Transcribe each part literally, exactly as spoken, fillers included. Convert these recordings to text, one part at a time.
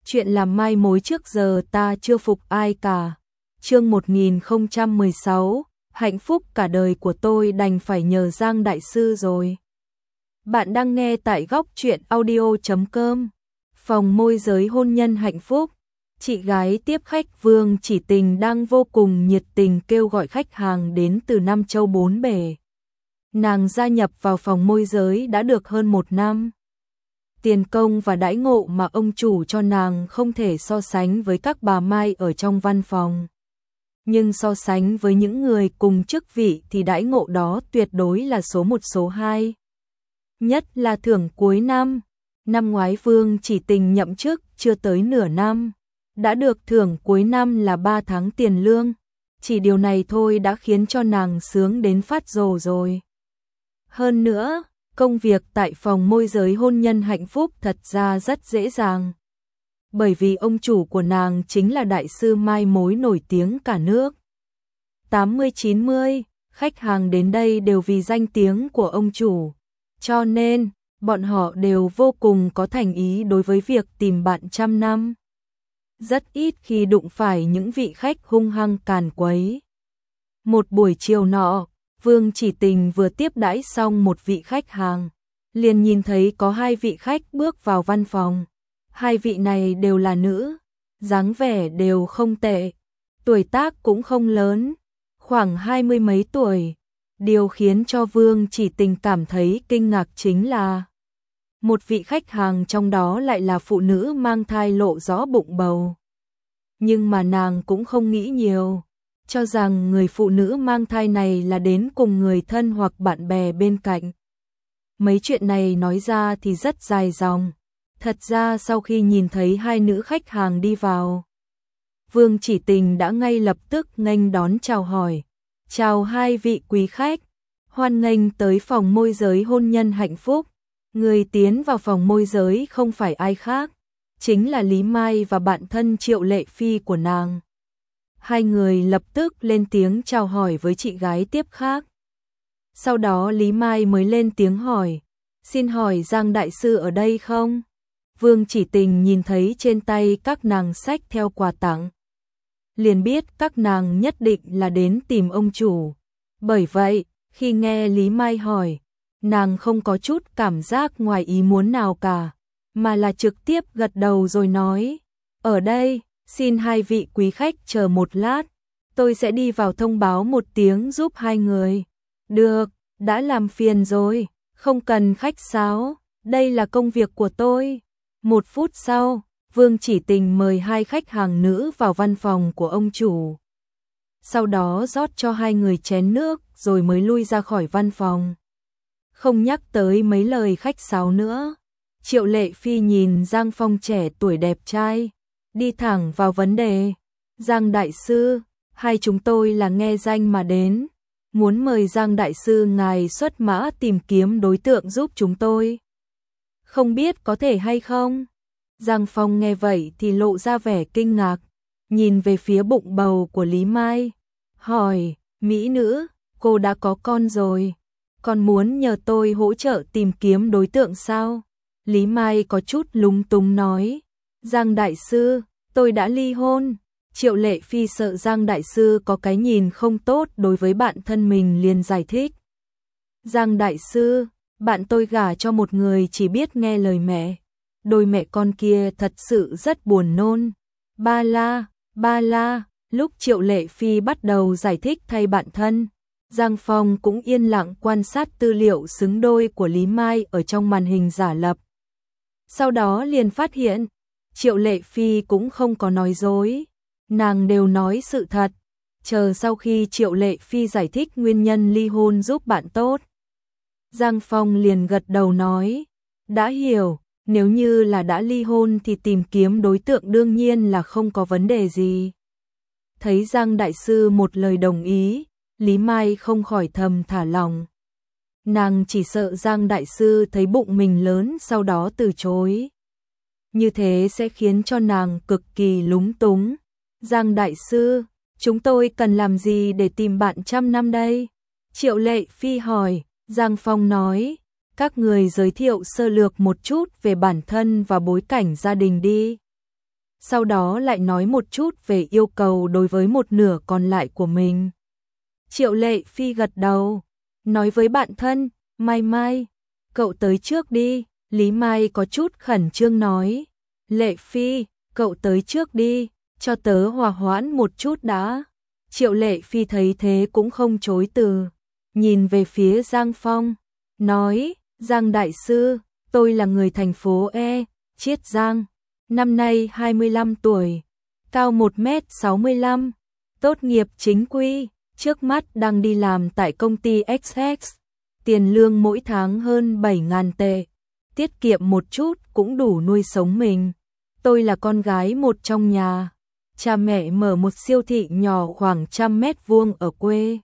chuyện làm mai mối trước giờ ta chưa phục ai cả. Chương một nghìn không trăm mười sáu, hạnh phúc cả đời của tôi đành phải nhờ Giang đại sư rồi. Bạn đang nghe tại góc truyện audio chấm com. Phòng môi giới hôn nhân hạnh phúc. Chị gái tiếp khách Vương Chỉ Tình đang vô cùng nhiệt tình kêu gọi khách hàng đến từ năm châu bốn bể. Nàng gia nhập vào phòng môi giới đã được hơn một năm. Tiền công và đãi ngộ mà ông chủ cho nàng không thể so sánh với các bà Mai ở trong văn phòng. Nhưng so sánh với những người cùng chức vị thì đãi ngộ đó tuyệt đối là số một số hai. Nhất là thưởng cuối năm. Năm ngoái Vương Chỉ Tình nhậm chức chưa tới nửa năm. Đã được thưởng cuối năm là ba tháng tiền lương. Chỉ điều này thôi đã khiến cho nàng sướng đến phát rồ rồi. Hơn nữa, công việc tại phòng môi giới hôn nhân hạnh phúc thật ra rất dễ dàng. Bởi vì ông chủ của nàng chính là đại sư mai mối nổi tiếng cả nước. tám mươi chín mươi, khách hàng đến đây đều vì danh tiếng của ông chủ. Cho nên, bọn họ đều vô cùng có thành ý đối với việc tìm bạn trăm năm. Rất ít khi đụng phải những vị khách hung hăng càn quấy. Một buổi chiều nọ, Vương Chỉ Tình vừa tiếp đãi xong một vị khách hàng, liền nhìn thấy có hai vị khách bước vào văn phòng. Hai vị này đều là nữ, dáng vẻ đều không tệ, tuổi tác cũng không lớn, khoảng hai mươi mấy tuổi. Điều khiến cho Vương Chỉ Tình cảm thấy kinh ngạc chính là một vị khách hàng trong đó lại là phụ nữ mang thai lộ rõ bụng bầu. Nhưng mà nàng cũng không nghĩ nhiều, cho rằng người phụ nữ mang thai này là đến cùng người thân hoặc bạn bè bên cạnh. Mấy chuyện này nói ra thì rất dài dòng. Thật ra sau khi nhìn thấy hai nữ khách hàng đi vào, Vương Chỉ Tình đã ngay lập tức nghênh đón chào hỏi. Chào hai vị quý khách, hoan nghênh tới phòng môi giới hôn nhân hạnh phúc. Người tiến vào phòng môi giới không phải ai khác, chính là Lý Mai và bạn thân Triệu Lệ Phi của nàng. Hai người lập tức lên tiếng chào hỏi với chị gái tiếp khác. Sau đó Lý Mai mới lên tiếng hỏi, xin hỏi Giang đại sư ở đây không? Vương Chỉ Tình nhìn thấy trên tay các nàng xách theo quà tặng, liền biết các nàng nhất định là đến tìm ông chủ. Bởi vậy, khi nghe Lý Mai hỏi, nàng không có chút cảm giác ngoài ý muốn nào cả, mà là trực tiếp gật đầu rồi nói, ở đây, xin hai vị quý khách chờ một lát, tôi sẽ đi vào thông báo một tiếng giúp hai người. Được, đã làm phiền rồi, không cần khách sáo, đây là công việc của tôi. Một phút sau, Vương Chỉ Tình mời hai khách hàng nữ vào văn phòng của ông chủ. Sau đó rót cho hai người chén nước rồi mới lui ra khỏi văn phòng. Không nhắc tới mấy lời khách sáo nữa. Triệu Lệ Phi nhìn Giang Phong trẻ tuổi đẹp trai, đi thẳng vào vấn đề. Giang đại sư, hai chúng tôi là nghe danh mà đến, muốn mời Giang đại sư ngài xuất mã tìm kiếm đối tượng giúp chúng tôi. Không biết có thể hay không? Giang Phong nghe vậy thì lộ ra vẻ kinh ngạc, nhìn về phía bụng bầu của Lý Mai, hỏi, mỹ nữ, cô đã có con rồi, còn muốn nhờ tôi hỗ trợ tìm kiếm đối tượng sao? Lý Mai có chút lúng túng nói, Giang đại sư, tôi đã ly hôn. Triệu Lệ Phi sợ Giang đại sư có cái nhìn không tốt đối với bạn thân mình liền giải thích. Giang đại sư, bạn tôi gả cho một người chỉ biết nghe lời mẹ. Đôi mẹ con kia thật sự rất buồn nôn. Ba la, ba la, lúc Triệu Lệ Phi bắt đầu giải thích thay bạn thân, Giang Phong cũng yên lặng quan sát tư liệu xứng đôi của Lý Mai ở trong màn hình giả lập. Sau đó liền phát hiện, Triệu Lệ Phi cũng không có nói dối, nàng đều nói sự thật. Chờ sau khi Triệu Lệ Phi giải thích nguyên nhân ly hôn giúp bạn tốt, Giang Phong liền gật đầu nói, đã hiểu, nếu như là đã ly hôn thì tìm kiếm đối tượng đương nhiên là không có vấn đề gì. Thấy Giang đại sư một lời đồng ý, Lý Mai không khỏi thầm thả lòng. Nàng chỉ sợ Giang đại sư thấy bụng mình lớn sau đó từ chối. Như thế sẽ khiến cho nàng cực kỳ lúng túng. Giang đại sư, chúng tôi cần làm gì để tìm bạn trăm năm đây? Triệu Lệ Phi hỏi. Giang Phong nói, các người giới thiệu sơ lược một chút về bản thân và bối cảnh gia đình đi. sau đó lại nói một chút về yêu cầu đối với một nửa còn lại của mình. Triệu Lệ Phi gật đầu, nói với bạn thân, Mai Mai, cậu tới trước đi. Lý Mai có chút khẩn trương nói, Lệ Phi, cậu tới trước đi, cho tớ hòa hoãn một chút đã. Triệu Lệ Phi thấy thế cũng không chối từ, nhìn về phía Giang Phong, nói, Giang đại sư, tôi là người thành phố E, Chiết Giang, năm nay hai mươi lăm tuổi, cao một mét sáu mươi lăm, tốt nghiệp chính quy, trước mắt đang đi làm tại công ty ích ích, tiền lương mỗi tháng hơn bảy nghìn tệ, tiết kiệm một chút cũng đủ nuôi sống mình. Tôi là con gái một trong nhà, cha mẹ mở một siêu thị nhỏ khoảng trăm mét vuông ở quê.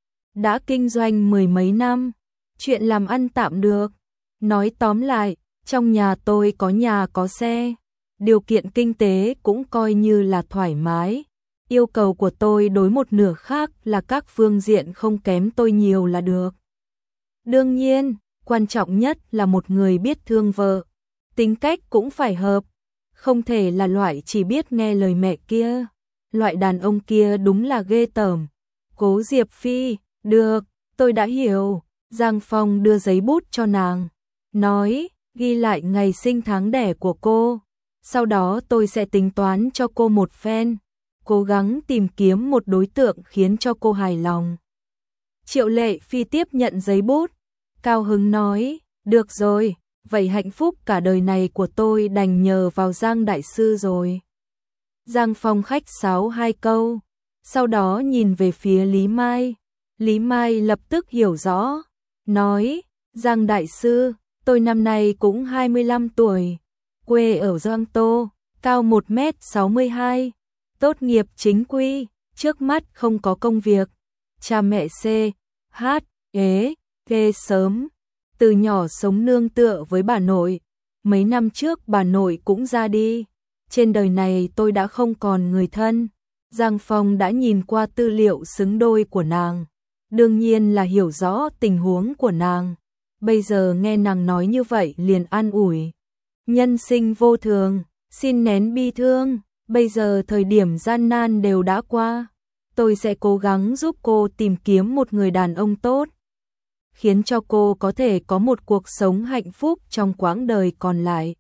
Đã kinh doanh mười mấy năm, chuyện làm ăn tạm được. Nói tóm lại, trong nhà tôi có nhà có xe, điều kiện kinh tế cũng coi như là thoải mái. Yêu cầu của tôi đối một nửa khác là các phương diện không kém tôi nhiều là được. Đương nhiên, quan trọng nhất là một người biết thương vợ, tính cách cũng phải hợp, không thể là loại chỉ biết nghe lời mẹ kia. Loại đàn ông kia đúng là ghê tởm. Cố Diệp Phi, được, tôi đã hiểu. Giang Phong đưa giấy bút cho nàng, nói, ghi lại ngày sinh tháng đẻ của cô, sau đó tôi sẽ tính toán cho cô một phen, cố gắng tìm kiếm một đối tượng khiến cho cô hài lòng. Triệu Lệ Phi tiếp nhận giấy bút, cao hứng nói, được rồi, vậy hạnh phúc cả đời này của tôi đành nhờ vào Giang đại sư rồi. Giang Phong khách sáo hai câu, sau đó nhìn về phía Lý Mai. Lý Mai lập tức hiểu rõ, nói, Giang đại sư, tôi năm nay cũng hai mươi lăm tuổi, quê ở Giang Tô, cao một mét sáu mươi hai, tốt nghiệp chính quy, trước mắt không có công việc, cha mẹ C, H, ế, ghê sớm, từ nhỏ sống nương tựa với bà nội, mấy năm trước bà nội cũng ra đi, trên đời này tôi đã không còn người thân. Giang Phong đã nhìn qua tư liệu xứng đôi của nàng, đương nhiên là hiểu rõ tình huống của nàng, bây giờ nghe nàng nói như vậy liền an ủi. Nhân sinh vô thường, xin nén bi thương, bây giờ thời điểm gian nan đều đã qua, tôi sẽ cố gắng giúp cô tìm kiếm một người đàn ông tốt, khiến cho cô có thể có một cuộc sống hạnh phúc trong quãng đời còn lại.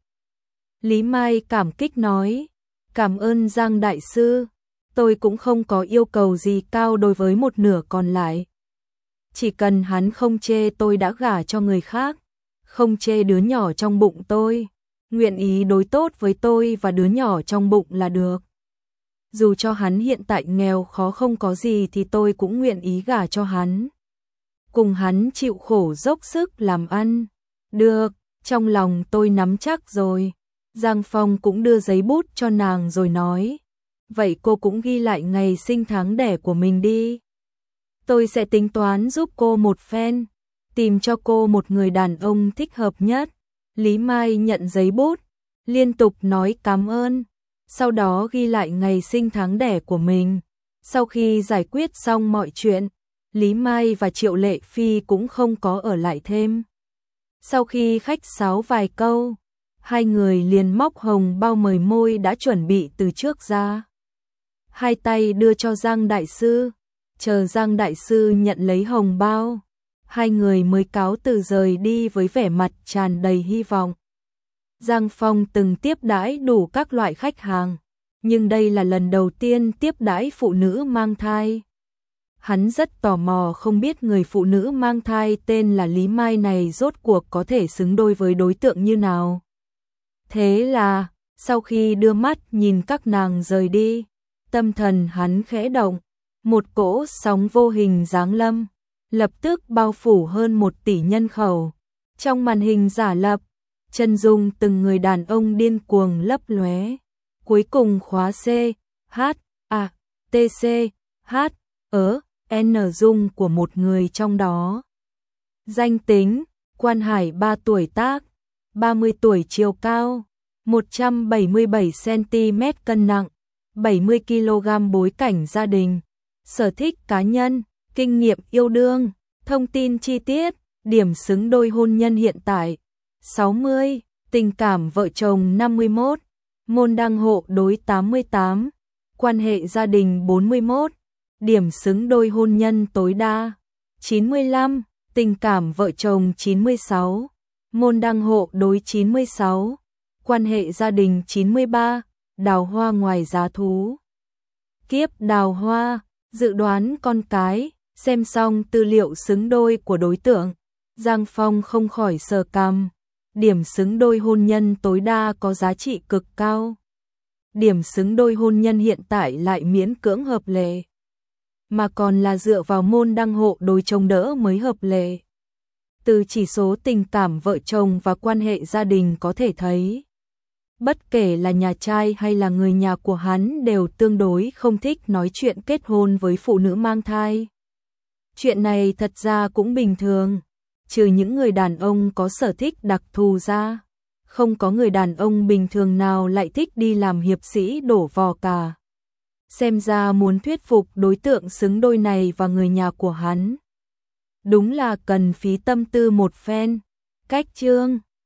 Lý Mai cảm kích nói, cảm ơn Giang đại sư, tôi cũng không có yêu cầu gì cao đối với một nửa còn lại. Chỉ cần hắn không chê tôi đã gả cho người khác, không chê đứa nhỏ trong bụng tôi, nguyện ý đối tốt với tôi và đứa nhỏ trong bụng là được. Dù cho hắn hiện tại nghèo khó không có gì thì tôi cũng nguyện ý gả cho hắn. Cùng hắn chịu khổ dốc sức làm ăn. Được, trong lòng tôi nắm chắc rồi. Giang Phong cũng đưa giấy bút cho nàng rồi nói, vậy cô cũng ghi lại ngày sinh tháng đẻ của mình đi. Tôi sẽ tính toán giúp cô một phen, tìm cho cô một người đàn ông thích hợp nhất. Lý Mai nhận giấy bút, liên tục nói cảm ơn, sau đó ghi lại ngày sinh tháng đẻ của mình. Sau khi giải quyết xong mọi chuyện, Lý Mai và Triệu Lệ Phi cũng không có ở lại thêm. Sau khi khách sáo vài câu, hai người liền móc hồng bao mời môi đã chuẩn bị từ trước ra. Hai tay đưa cho Giang đại sư, chờ Giang đại sư nhận lấy hồng bao, hai người mới cáo từ rời đi với vẻ mặt tràn đầy hy vọng. Giang Phong từng tiếp đãi đủ các loại khách hàng, nhưng đây là lần đầu tiên tiếp đãi phụ nữ mang thai. Hắn rất tò mò không biết người phụ nữ mang thai tên là Lý Mai này rốt cuộc có thể xứng đôi với đối tượng như nào. Thế là, sau khi đưa mắt nhìn các nàng rời đi, tâm thần hắn khẽ động, một cỗ sóng vô hình giáng lâm, lập tức bao phủ hơn một tỷ nhân khẩu. Trong màn hình giả lập, chân dung từng người đàn ông điên cuồng lấp lóe. Cuối cùng khóa C, H, A, T, C, H, ớ, N dung của một người trong đó. Danh tính, Quan Hải ba tuổi tác, ba mươi tuổi chiều cao, một trăm bảy mươi bảy xăng-ti-mét cân nặng, bảy mươi ki lô gam bối cảnh gia đình, sở thích cá nhân, kinh nghiệm yêu đương, thông tin chi tiết, điểm xứng đôi hôn nhân hiện tại, sáu mươi, tình cảm vợ chồng năm mươi mốt, Môn đăng hộ đối tám mươi tám, quan hệ gia đình bốn mươi mốt, điểm xứng đôi hôn nhân tối đa chín mươi lăm, tình cảm vợ chồng chín mươi sáu, môn đăng hộ đối chín mươi sáu, quan hệ gia đình chín mươi ba, đào hoa ngoài giá thú. Kiếp đào hoa, dự đoán con cái, xem xong tư liệu xứng đôi của đối tượng, Giang Phong không khỏi sờ cằm, điểm xứng đôi hôn nhân tối đa có giá trị cực cao. Điểm xứng đôi hôn nhân hiện tại lại miễn cưỡng hợp lệ, mà còn là dựa vào môn đăng hộ đối chống đỡ mới hợp lệ. Từ chỉ số tình cảm vợ chồng và quan hệ gia đình có thể thấy, bất kể là nhà trai hay là người nhà của hắn đều tương đối không thích nói chuyện kết hôn với phụ nữ mang thai. Chuyện này thật ra cũng bình thường, trừ những người đàn ông có sở thích đặc thù ra, không có người đàn ông bình thường nào lại thích đi làm hiệp sĩ đổ vò cả. Xem ra muốn thuyết phục đối tượng xứng đôi này và người nhà của hắn, đúng là cần phí tâm tư một phen. Cách chương